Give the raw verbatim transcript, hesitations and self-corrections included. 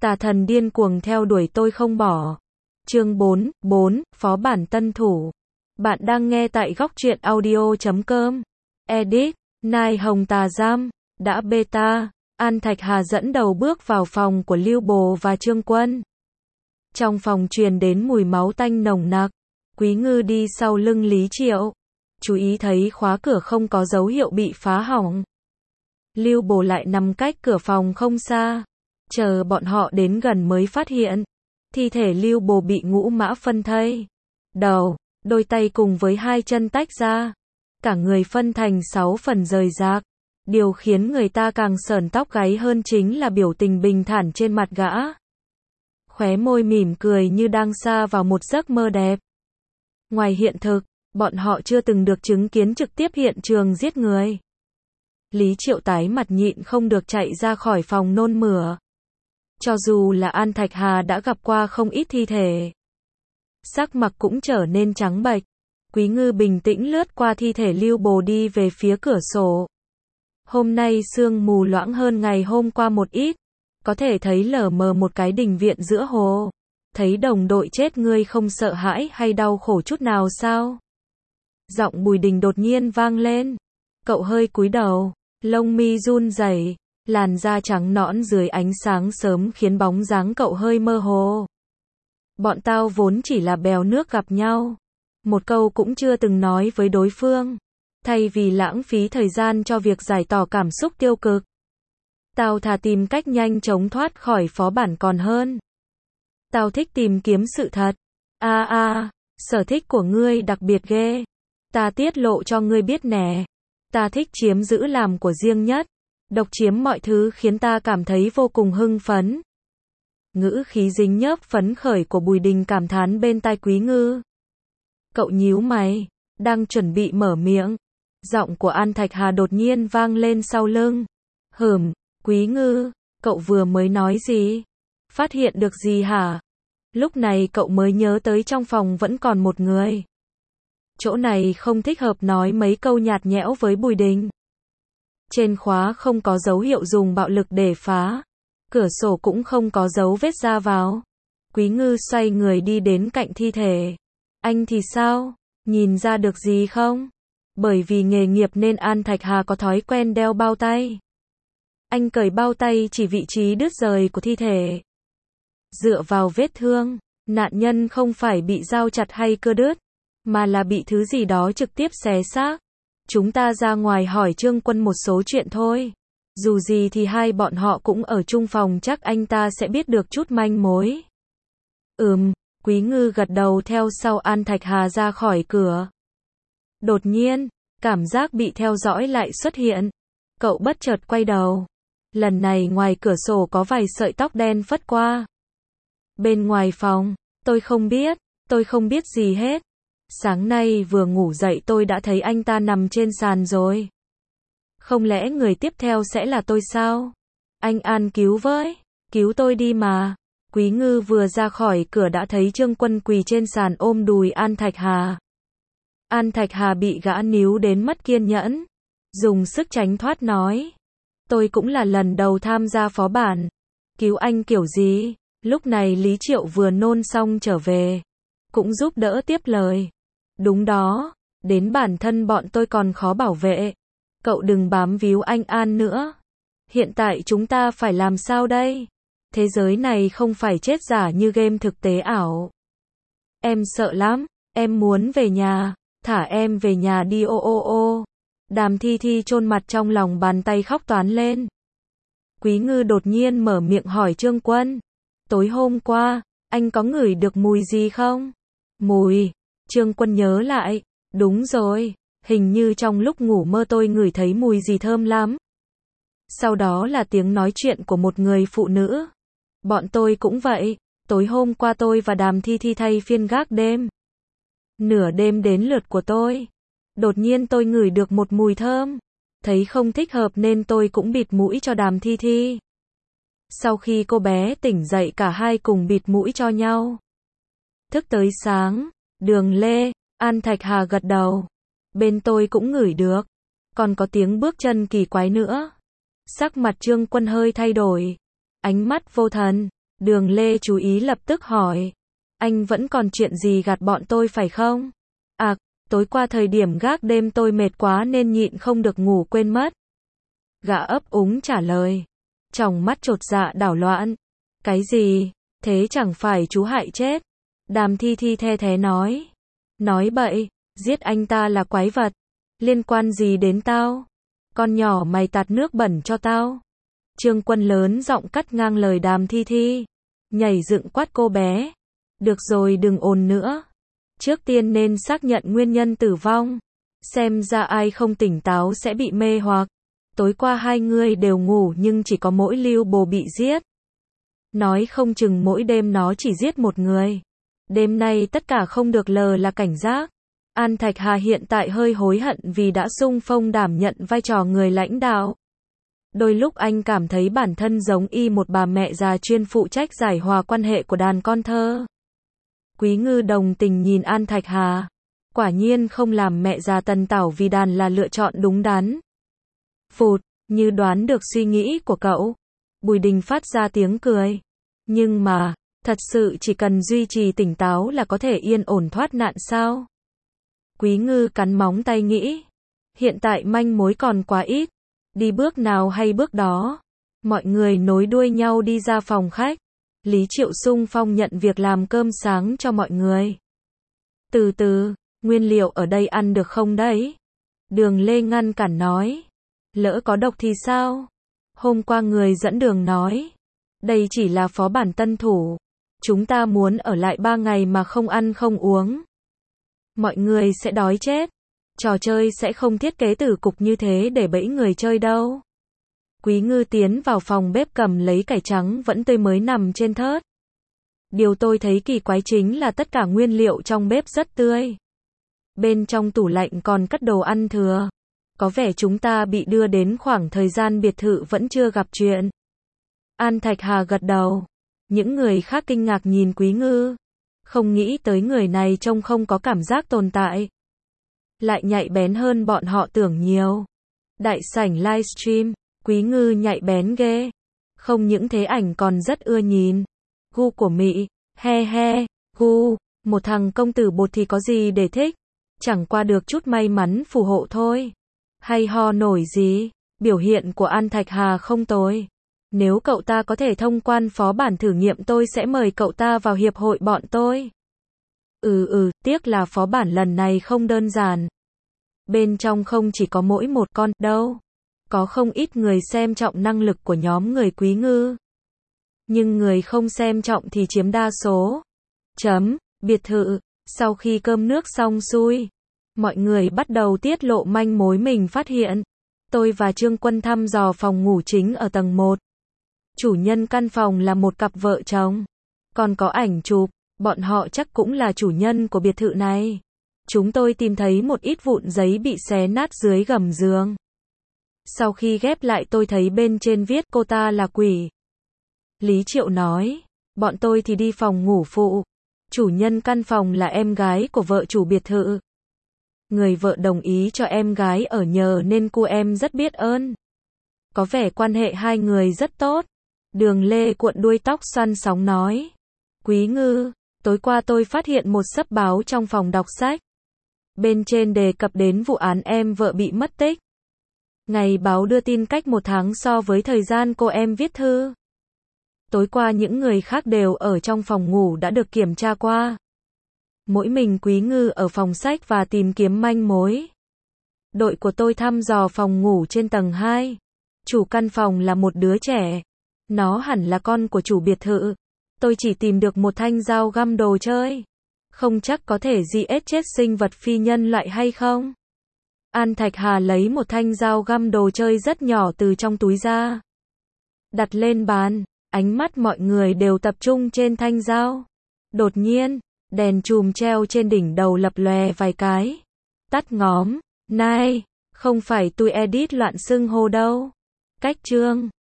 Tà thần điên cuồng theo đuổi tôi không bỏ. Chương bốn, bốn, Phó bản tân thủ. Bạn đang nghe tại góc truyện audio chấm com. Edit, Nai Hồng Tà Giam, đã beta. An Thạch Hà dẫn đầu bước vào phòng của Lưu Bồ và Trương Quân. Trong phòng truyền đến mùi máu tanh nồng nặc. Quý Ngư đi sau lưng Lý Triệu. Chú ý thấy khóa cửa không có dấu hiệu bị phá hỏng. Lưu Bồ lại nằm cách cửa phòng không xa. Chờ bọn họ đến gần mới phát hiện. Thi thể Lưu Bồ bị ngũ mã phân thây. Đầu, đôi tay cùng với hai chân tách ra. Cả người phân thành sáu phần rời rạc. Điều khiến người ta càng sởn tóc gáy hơn chính là biểu tình bình thản trên mặt gã. Khóe môi mỉm cười như đang sa vào một giấc mơ đẹp. Ngoài hiện thực, bọn họ chưa từng được chứng kiến trực tiếp hiện trường giết người. Lý Triệu tái mặt nhịn không được chạy ra khỏi phòng nôn mửa. Cho dù là An Thạch Hà đã gặp qua không ít thi thể. Sắc mặt cũng trở nên trắng bệch. Quý Ngư bình tĩnh lướt qua thi thể Lưu Bồ đi về phía cửa sổ. Hôm nay sương mù loãng hơn ngày hôm qua một ít. Có thể thấy lờ mờ một cái đình viện giữa hồ. Thấy đồng đội chết ngươi không sợ hãi hay đau khổ chút nào sao? Giọng Bùi Đình đột nhiên vang lên. Cậu hơi cúi đầu, lông mi run rẩy, làn da trắng nõn dưới ánh sáng sớm khiến bóng dáng cậu hơi mơ hồ. Bọn tao vốn chỉ là bèo nước gặp nhau. Một câu cũng chưa từng nói với đối phương. Thay vì lãng phí thời gian cho việc giải tỏ cảm xúc tiêu cực. Tao thà tìm cách nhanh chóng thoát khỏi phó bản còn hơn. Tao thích tìm kiếm sự thật. A a, sở thích của ngươi đặc biệt ghê. Ta tiết lộ cho ngươi biết nè. Ta thích chiếm giữ làm của riêng nhất. Độc chiếm mọi thứ khiến ta cảm thấy vô cùng hưng phấn. Ngữ khí dính nhớp phấn khởi của Bùi Đình cảm thán bên tai Quý Ngư. Cậu nhíu mày, đang chuẩn bị mở miệng. Giọng của An Thạch Hà đột nhiên vang lên sau lưng. Hừm, Quý Ngư, cậu vừa mới nói gì? Phát hiện được gì hả? Lúc này cậu mới nhớ tới trong phòng vẫn còn một người. Chỗ này không thích hợp nói mấy câu nhạt nhẽo với Bùi Đình. Trên khóa không có dấu hiệu dùng bạo lực để phá. Cửa sổ cũng không có dấu vết ra vào. Quý Ngư xoay người đi đến cạnh thi thể. Anh thì sao? Nhìn ra được gì không? Bởi vì nghề nghiệp nên An Thạch Hà có thói quen đeo bao tay. Anh cởi bao tay chỉ vị trí đứt rời của thi thể. Dựa vào vết thương, nạn nhân không phải bị dao chặt hay cưa đứt, mà là bị thứ gì đó trực tiếp xé xác. Chúng ta ra ngoài hỏi Trương Quân một số chuyện thôi. Dù gì thì hai bọn họ cũng ở chung phòng, chắc anh ta sẽ biết được chút manh mối. Ừm, Quý Ngư gật đầu theo sau An Thạch Hà ra khỏi cửa. Đột nhiên, cảm giác bị theo dõi lại xuất hiện. Cậu bất chợt quay đầu. Lần này ngoài cửa sổ có vài sợi tóc đen phất qua. Bên ngoài phòng, tôi không biết, tôi không biết gì hết. Sáng nay vừa ngủ dậy tôi đã thấy anh ta nằm trên sàn rồi. Không lẽ người tiếp theo sẽ là tôi sao? Anh An cứu với, cứu tôi đi mà. Quý Ngư vừa ra khỏi cửa đã thấy Trương Quân quỳ trên sàn ôm đùi An Thạch Hà. An Thạch Hà bị gã níu đến mất kiên nhẫn. Dùng sức tránh thoát nói. Tôi cũng là lần đầu tham gia phó bản. Cứu anh kiểu gì? Lúc này Lý Triệu vừa nôn xong trở về. Cũng giúp đỡ tiếp lời. Đúng đó, đến bản thân bọn tôi còn khó bảo vệ. Cậu đừng bám víu anh An nữa. Hiện tại chúng ta phải làm sao đây? Thế giới này không phải chết giả như game thực tế ảo. Em sợ lắm, em muốn về nhà. Thả em về nhà đi ô ô ô. Đàm Thi Thi chôn mặt trong lòng bàn tay khóc toán lên. Quý Ngư đột nhiên mở miệng hỏi Trương Quân. Tối hôm qua, anh có ngửi được mùi gì không? Mùi. Trương Quân nhớ lại. Đúng rồi, hình như trong lúc ngủ mơ tôi ngửi thấy mùi gì thơm lắm. Sau đó là tiếng nói chuyện của một người phụ nữ. Bọn tôi cũng vậy. Tối hôm qua tôi và Đàm Thi Thi thay phiên gác đêm. Nửa đêm đến lượt của tôi. Đột nhiên tôi ngửi được một mùi thơm. Thấy không thích hợp nên tôi cũng bịt mũi cho Đàm Thi Thi. Sau khi cô bé tỉnh dậy cả hai cùng bịt mũi cho nhau. Thức tới sáng, Đường Lê, An Thạch Hà gật đầu. Bên tôi cũng ngửi được. Còn có tiếng bước chân kỳ quái nữa. Sắc mặt Trương Quân hơi thay đổi. Ánh mắt vô thần. Đường Lê chú ý lập tức hỏi. Anh vẫn còn chuyện gì gạt bọn tôi phải không? À, tối qua thời điểm gác đêm tôi mệt quá nên nhịn không được ngủ quên mất. Gã ấp úng trả lời. Tròng mắt chột dạ đảo loạn. Cái gì? Thế chẳng phải chú hại chết. Đàm Thi Thi the thé nói. Nói bậy, giết anh ta là quái vật. Liên quan gì đến tao? Con nhỏ mày tạt nước bẩn cho tao. Trương Quân lớn giọng cắt ngang lời Đàm Thi Thi. Nhảy dựng quát cô bé. Được rồi đừng ồn nữa. Trước tiên nên xác nhận nguyên nhân tử vong. Xem ra ai không tỉnh táo sẽ bị mê hoặc. Tối qua hai người đều ngủ nhưng chỉ có mỗi Lưu Bồ bị giết. Nói không chừng mỗi đêm nó chỉ giết một người. Đêm nay tất cả không được lờ là cảnh giác. An Thạch Hà hiện tại hơi hối hận vì đã xung phong đảm nhận vai trò người lãnh đạo. Đôi lúc anh cảm thấy bản thân giống y một bà mẹ già chuyên phụ trách giải hòa quan hệ của đàn con thơ. Quý Ngư đồng tình nhìn An Thạch Hà. Quả nhiên không làm mẹ già tần tảo vì đàn là lựa chọn đúng đắn. Phụt, như đoán được suy nghĩ của cậu. Bùi Đình phát ra tiếng cười. Nhưng mà, thật sự chỉ cần duy trì tỉnh táo là có thể yên ổn thoát nạn sao? Quý Ngư cắn móng tay nghĩ. Hiện tại manh mối còn quá ít. Đi bước nào hay bước đó. Mọi người nối đuôi nhau đi ra phòng khách. Lý Triệu xung phong nhận việc làm cơm sáng cho mọi người. Từ từ, nguyên liệu ở đây ăn được không đấy? Đường Lê ngăn cản nói. Lỡ có độc thì sao? Hôm qua người dẫn đường nói. Đây chỉ là phó bản tân thủ. Chúng ta muốn ở lại ba ngày mà không ăn không uống. Mọi người sẽ đói chết. Trò chơi sẽ không thiết kế tử cục như thế để bẫy người chơi đâu. Quý Ngư tiến vào phòng bếp cầm lấy cải trắng vẫn tươi mới nằm trên thớt. Điều tôi thấy kỳ quái chính là tất cả nguyên liệu trong bếp rất tươi. Bên trong tủ lạnh còn cất đồ ăn thừa. Có vẻ chúng ta bị đưa đến khoảng thời gian biệt thự vẫn chưa gặp chuyện. An Thạch Hà gật đầu. Những người khác kinh ngạc nhìn Quý Ngư. Không nghĩ tới người này trông không có cảm giác tồn tại. Lại nhạy bén hơn bọn họ tưởng nhiều. Đại sảnh livestream, Quý Ngư nhạy bén ghê. Không những thế ảnh còn rất ưa nhìn. Gu của Mị, he he, gu, một thằng công tử bột thì có gì để thích. Chẳng qua được chút may mắn phù hộ thôi. Hay ho nổi gì, biểu hiện của An Thạch Hà không tồi. Nếu cậu ta có thể thông quan phó bản thử nghiệm tôi sẽ mời cậu ta vào hiệp hội bọn tôi. Ừ ừ, tiếc là phó bản lần này không đơn giản. Bên trong không chỉ có mỗi một con đâu. Có không ít người xem trọng năng lực của nhóm người Quý Ngư. Nhưng người không xem trọng thì chiếm đa số. Chấm, biệt thự, sau khi cơm nước xong xuôi. Mọi người bắt đầu tiết lộ manh mối mình phát hiện. Tôi và Trương Quân thăm dò phòng ngủ chính ở tầng một. Chủ nhân căn phòng là một cặp vợ chồng. Còn có ảnh chụp, bọn họ chắc cũng là chủ nhân của biệt thự này. Chúng tôi tìm thấy một ít vụn giấy bị xé nát dưới gầm giường. Sau khi ghép lại tôi thấy bên trên viết cô ta là quỷ. Lý Triệu nói, bọn tôi thì đi phòng ngủ phụ. Chủ nhân căn phòng là em gái của vợ chủ biệt thự. Người vợ đồng ý cho em gái ở nhờ nên cô em rất biết ơn. Có vẻ quan hệ hai người rất tốt. Đường Lê cuộn đuôi tóc xoăn sóng nói. Quý Ngư, tối qua tôi phát hiện một xấp báo trong phòng đọc sách. Bên trên đề cập đến vụ án em vợ bị mất tích. Ngày báo đưa tin cách một tháng so với thời gian cô em viết thư. Tối qua những người khác đều ở trong phòng ngủ đã được kiểm tra qua. Mỗi mình Quý Ngư ở phòng sách và tìm kiếm manh mối. Đội của tôi thăm dò phòng ngủ trên tầng hai. Chủ căn phòng là một đứa trẻ. Nó hẳn là con của chủ biệt thự. Tôi chỉ tìm được một thanh dao găm đồ chơi. Không chắc có thể giết chết sinh vật phi nhân loại hay không. An Thạch Hà lấy một thanh dao găm đồ chơi rất nhỏ từ trong túi ra. Đặt lên bàn, ánh mắt mọi người đều tập trung trên thanh dao. Đột nhiên, đèn chùm treo trên đỉnh đầu lập lòe vài cái. Tắt ngóm, này, không phải tôi edit loạn xưng hô đâu. Cách chương